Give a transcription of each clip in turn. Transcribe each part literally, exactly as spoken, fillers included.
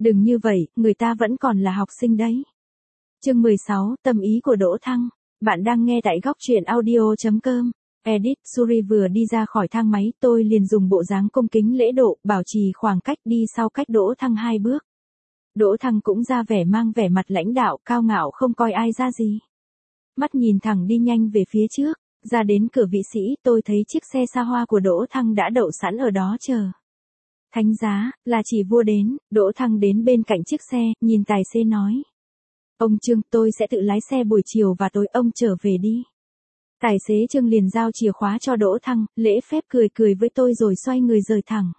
Đừng như vậy, người ta vẫn còn là học sinh đấy. Chương mười sáu, tâm ý của Đỗ Thăng. Bạn đang nghe tại góc truyện audio chấm com. Edit, Suri vừa đi ra khỏi thang máy, tôi liền dùng bộ dáng cung kính lễ độ, bảo trì khoảng cách đi sau cách Đỗ Thăng hai bước. Đỗ Thăng cũng ra vẻ mang vẻ mặt lãnh đạo, cao ngạo không coi ai ra gì. Mắt nhìn thẳng đi nhanh về phía trước, ra đến cửa vị sĩ, tôi thấy chiếc xe xa hoa của Đỗ Thăng đã đậu sẵn ở đó chờ. Thánh giá, là chỉ vua đến. Đỗ Thăng đến bên cạnh chiếc xe, nhìn tài xế nói. Ông Trương, tôi sẽ tự lái xe buổi chiều và tối ông trở về đi. Tài xế Trương liền giao chìa khóa cho Đỗ Thăng, lễ phép cười cười với tôi rồi xoay người rời thẳng.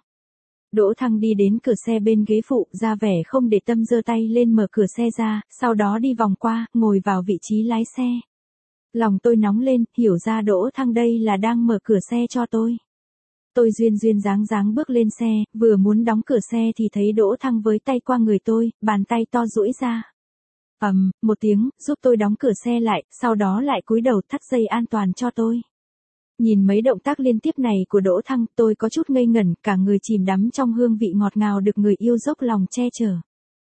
Đỗ Thăng đi đến cửa xe bên ghế phụ, ra vẻ không để tâm giơ tay lên mở cửa xe ra, sau đó đi vòng qua, ngồi vào vị trí lái xe. Lòng tôi nóng lên, hiểu ra Đỗ Thăng đây là đang mở cửa xe cho tôi. Tôi duyên duyên dáng dáng bước lên xe, vừa muốn đóng cửa xe thì thấy Đỗ Thăng với tay qua người tôi, bàn tay to duỗi ra. Ầm, um, một tiếng, giúp tôi đóng cửa xe lại, sau đó lại cúi đầu thắt dây an toàn cho tôi. Nhìn mấy động tác liên tiếp này của Đỗ Thăng, tôi có chút ngây ngẩn, cả người chìm đắm trong hương vị ngọt ngào được người yêu dốc lòng che chở.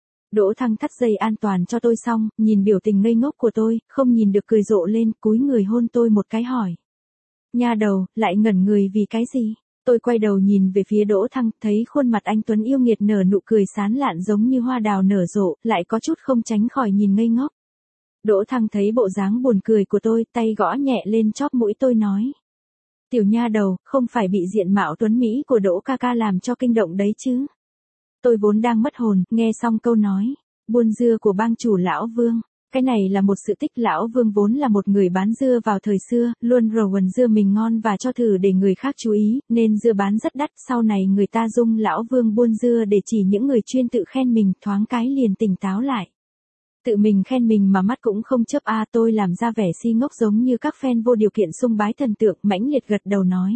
Đỗ Thăng thắt dây an toàn cho tôi xong, nhìn biểu tình ngây ngốc của tôi, không nhìn được cười rộ lên, cúi người hôn tôi một cái hỏi. Nha đầu, lại ngẩn người vì cái gì? Tôi quay đầu nhìn về phía Đỗ Thăng, thấy khuôn mặt anh tuấn yêu nghiệt nở nụ cười sán lạn giống như hoa đào nở rộ, lại có chút không tránh khỏi nhìn ngây ngốc. Đỗ Thăng thấy bộ dáng buồn cười của tôi, tay gõ nhẹ lên chóp mũi tôi nói. Tiểu nha đầu, không phải bị diện mạo tuấn Mỹ của Đỗ ca ca làm cho kinh động đấy chứ. Tôi vốn đang mất hồn, nghe xong câu nói, buôn dưa của bang chủ Lão Vương. Cái này là một sự tích. Lão Vương vốn là một người bán dưa vào thời xưa, luôn rầu quần dưa mình ngon và cho thử để người khác chú ý, nên dưa bán rất đắt. Sau này người ta dung Lão Vương buôn dưa để chỉ những người chuyên tự khen mình, thoáng cái liền tỉnh táo lại. Tự mình khen mình mà mắt cũng không chớp a. Tôi làm ra vẻ si ngốc giống như các fan vô điều kiện sung bái thần tượng, mãnh liệt gật đầu nói.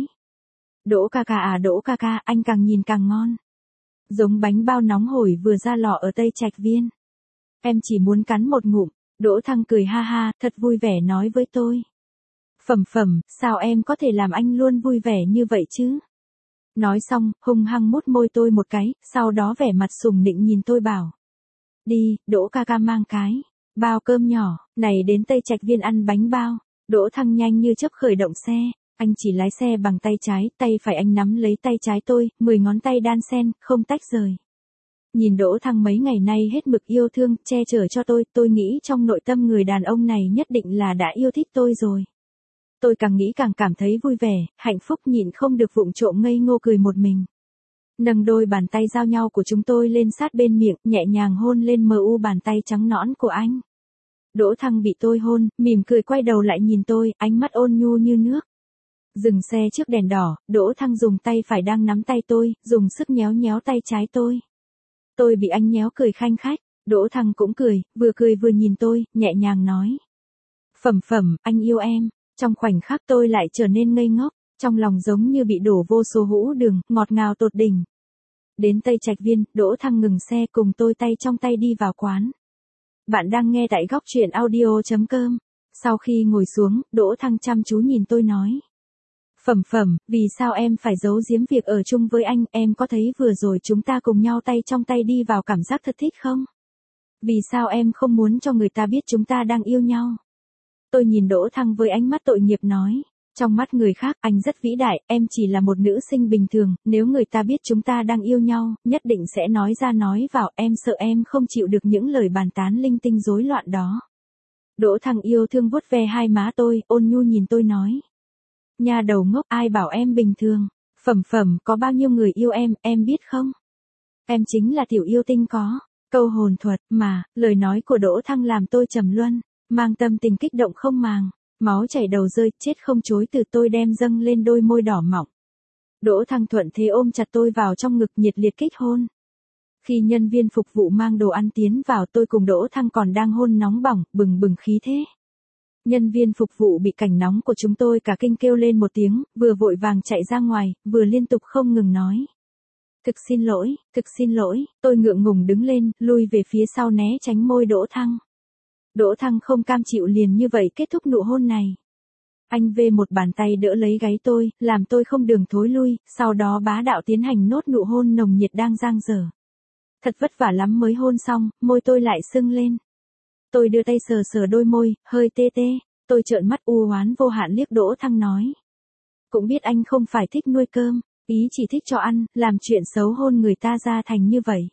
Đỗ ca ca à, Đỗ ca ca, anh càng nhìn càng ngon. Giống bánh bao nóng hổi vừa ra lò ở Tây Trạch Viên. Em chỉ muốn cắn một ngụm. Đỗ Thăng cười ha ha, thật vui vẻ nói với tôi. Phẩm phẩm, sao em có thể làm anh luôn vui vẻ như vậy chứ? Nói xong, hung hăng mút môi tôi một cái, sau đó vẻ mặt sùng nịnh nhìn tôi bảo. Đi, Đỗ ca ca mang cái bao cơm nhỏ, này đến Tây Trạch Viên ăn bánh bao. Đỗ Thăng nhanh như chớp khởi động xe, anh chỉ lái xe bằng tay trái, tay phải anh nắm lấy tay trái tôi, mười ngón tay đan xen, không tách rời. Nhìn Đỗ Thăng mấy ngày nay hết mực yêu thương, che chở cho tôi, tôi nghĩ trong nội tâm người đàn ông này nhất định là đã yêu thích tôi rồi. Tôi càng nghĩ càng cảm thấy vui vẻ, hạnh phúc nhịn không được vụng trộm ngây ngô cười một mình. Nâng đôi bàn tay giao nhau của chúng tôi lên sát bên miệng, nhẹ nhàng hôn lên mờ u bàn tay trắng nõn của anh. Đỗ Thăng bị tôi hôn, mỉm cười quay đầu lại nhìn tôi, ánh mắt ôn nhu như nước. Dừng xe trước đèn đỏ, Đỗ Thăng dùng tay phải đang nắm tay tôi, dùng sức nhéo nhéo tay trái tôi. Tôi bị anh nhéo cười khanh khách, Đỗ Thăng cũng cười, vừa cười vừa nhìn tôi, nhẹ nhàng nói. Phẩm phẩm, anh yêu em. Trong khoảnh khắc tôi lại trở nên ngây ngốc, trong lòng giống như bị đổ vô số hũ đường, ngọt ngào tột đỉnh. Đến Tây Trạch Viên, Đỗ Thăng ngừng xe cùng tôi tay trong tay đi vào quán. Bạn đang nghe tại góc truyện audio chấm com. Sau khi ngồi xuống, Đỗ Thăng chăm chú nhìn tôi nói. Phẩm phẩm, vì sao em phải giấu giếm việc ở chung với anh, em có thấy vừa rồi chúng ta cùng nhau tay trong tay đi vào cảm giác thật thích không? Vì sao em không muốn cho người ta biết chúng ta đang yêu nhau? Tôi nhìn Đỗ Thăng với ánh mắt tội nghiệp nói, trong mắt người khác anh rất vĩ đại, em chỉ là một nữ sinh bình thường, nếu người ta biết chúng ta đang yêu nhau, nhất định sẽ nói ra nói vào, em sợ em không chịu được những lời bàn tán linh tinh rối loạn đó. Đỗ Thăng yêu thương vuốt ve hai má tôi, ôn nhu nhìn tôi nói. Nhà đầu ngốc, ai bảo em bình thường, phẩm phẩm, có bao nhiêu người yêu em, em biết không? Em chính là tiểu yêu tinh có, câu hồn thuật, mà, lời nói của Đỗ Thăng làm tôi trầm luân, mang tâm tình kích động không màng, máu chảy đầu rơi, chết không chối từ tôi đem dâng lên đôi môi đỏ mọng. Đỗ Thăng thuận thế ôm chặt tôi vào trong ngực nhiệt liệt kích hôn. Khi nhân viên phục vụ mang đồ ăn tiến vào tôi cùng Đỗ Thăng còn đang hôn nóng bỏng, bừng bừng khí thế. Nhân viên phục vụ bị cảnh nóng của chúng tôi cả kinh kêu lên một tiếng, vừa vội vàng chạy ra ngoài, vừa liên tục không ngừng nói. Thực xin lỗi, thực xin lỗi, tôi ngượng ngùng đứng lên, lui về phía sau né tránh môi Đỗ Thăng. Đỗ Thăng không cam chịu liền như vậy kết thúc nụ hôn này. Anh vê một bàn tay đỡ lấy gáy tôi, làm tôi không đường thối lui, sau đó bá đạo tiến hành nốt nụ hôn nồng nhiệt đang dang dở. Thật vất vả lắm mới hôn xong, môi tôi lại sưng lên. Tôi đưa tay sờ sờ đôi môi, hơi tê tê. Tôi trợn mắt u oán vô hạn liếc Đỗ Thăng nói. Cũng biết anh không phải thích nuôi cơm, ý chỉ thích cho ăn, làm chuyện xấu hôn người ta ra thành như vậy.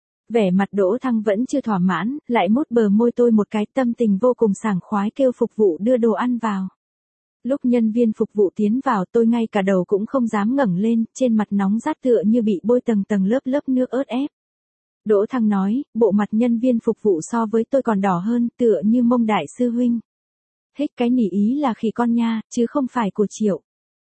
Vẻ mặt Đỗ Thăng vẫn chưa thỏa mãn, lại mút bờ môi tôi một cái, tâm tình vô cùng sảng khoái kêu phục vụ đưa đồ ăn vào. Lúc nhân viên phục vụ tiến vào tôi ngay cả đầu cũng không dám ngẩng lên, trên mặt nóng rát tựa như bị bôi tầng tầng lớp lớp nước ớt ép. Đỗ Thăng nói, bộ mặt nhân viên phục vụ so với tôi còn đỏ hơn, tựa như mông đại sư huynh. Hích cái nỉ ý là khỉ con nha, chứ không phải của Triệu.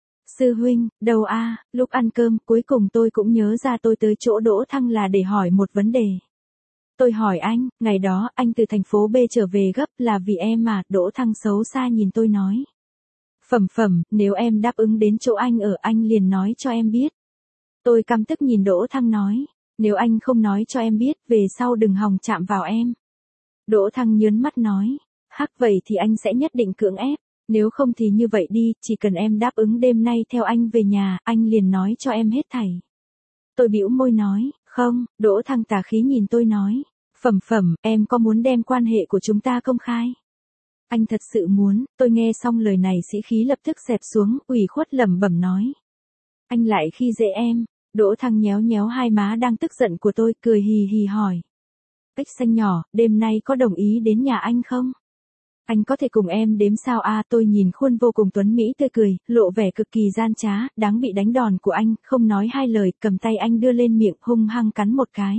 Sư huynh, đâu a, lúc ăn cơm cuối cùng tôi cũng nhớ ra tôi tới chỗ Đỗ Thăng là để hỏi một vấn đề. Tôi hỏi anh, ngày đó anh từ thành phố B trở về gấp là vì em mà, Đỗ Thăng xấu xa nhìn tôi nói. Phẩm phẩm, nếu em đáp ứng đến chỗ anh ở anh liền nói cho em biết. Tôi căm tức nhìn Đỗ Thăng nói, nếu anh không nói cho em biết, về sau đừng hòng chạm vào em. Đỗ Thăng nhớn mắt nói, hắc vậy thì anh sẽ nhất định cưỡng ép, nếu không thì như vậy đi, chỉ cần em đáp ứng đêm nay theo anh về nhà, anh liền nói cho em hết thảy. Tôi bĩu môi nói, không, Đỗ Thăng tà khí nhìn tôi nói, phẩm phẩm, em có muốn đem quan hệ của chúng ta công khai? Anh thật sự muốn, tôi nghe xong lời này sĩ khí lập tức xẹp xuống, ủy khuất lẩm bẩm nói. Anh lại khi dễ em. Đỗ Thăng nhéo nhéo hai má đang tức giận của tôi, cười hì hì hỏi. Ếch xanh nhỏ, đêm nay có đồng ý đến nhà anh không? Anh có thể cùng em đếm sao a? À, tôi nhìn khuôn vô cùng tuấn mỹ tươi cười, lộ vẻ cực kỳ gian trá, đáng bị đánh đòn của anh, không nói hai lời, cầm tay anh đưa lên miệng hung hăng cắn một cái.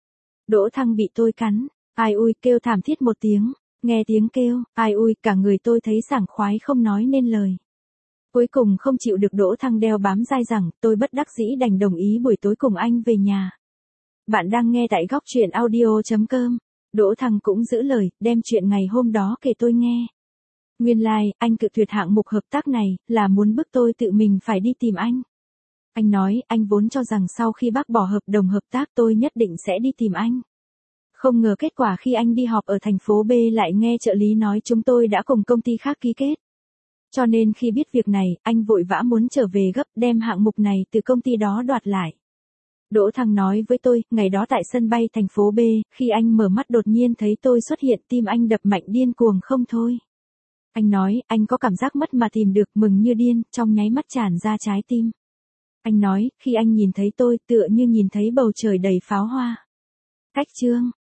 Đỗ Thăng bị tôi cắn, ai ui kêu thảm thiết một tiếng, nghe tiếng kêu, ai ui cả người tôi thấy sảng khoái không nói nên lời. Cuối cùng không chịu được Đỗ Thăng đeo bám dai dẳng, tôi bất đắc dĩ đành đồng ý buổi tối cùng anh về nhà. Bạn đang nghe tại góc truyện audio chấm com. Đỗ Thăng cũng giữ lời, đem chuyện ngày hôm đó kể tôi nghe. Nguyên lai, like, anh cự tuyệt hạng mục hợp tác này, là muốn bức tôi tự mình phải đi tìm anh. Anh nói, anh vốn cho rằng sau khi bác bỏ hợp đồng hợp tác tôi nhất định sẽ đi tìm anh. Không ngờ kết quả khi anh đi họp ở thành phố B lại nghe trợ lý nói chúng tôi đã cùng công ty khác ký kết. Cho nên khi biết việc này, anh vội vã muốn trở về gấp đem hạng mục này từ công ty đó đoạt lại. Đỗ Thăng nói với tôi, ngày đó tại sân bay thành phố B, khi anh mở mắt đột nhiên thấy tôi xuất hiện, tim anh đập mạnh điên cuồng không thôi. Anh nói, anh có cảm giác mất mà tìm được, mừng như điên, trong nháy mắt tràn ra trái tim. Anh nói, khi anh nhìn thấy tôi tựa như nhìn thấy bầu trời đầy pháo hoa. Cách chương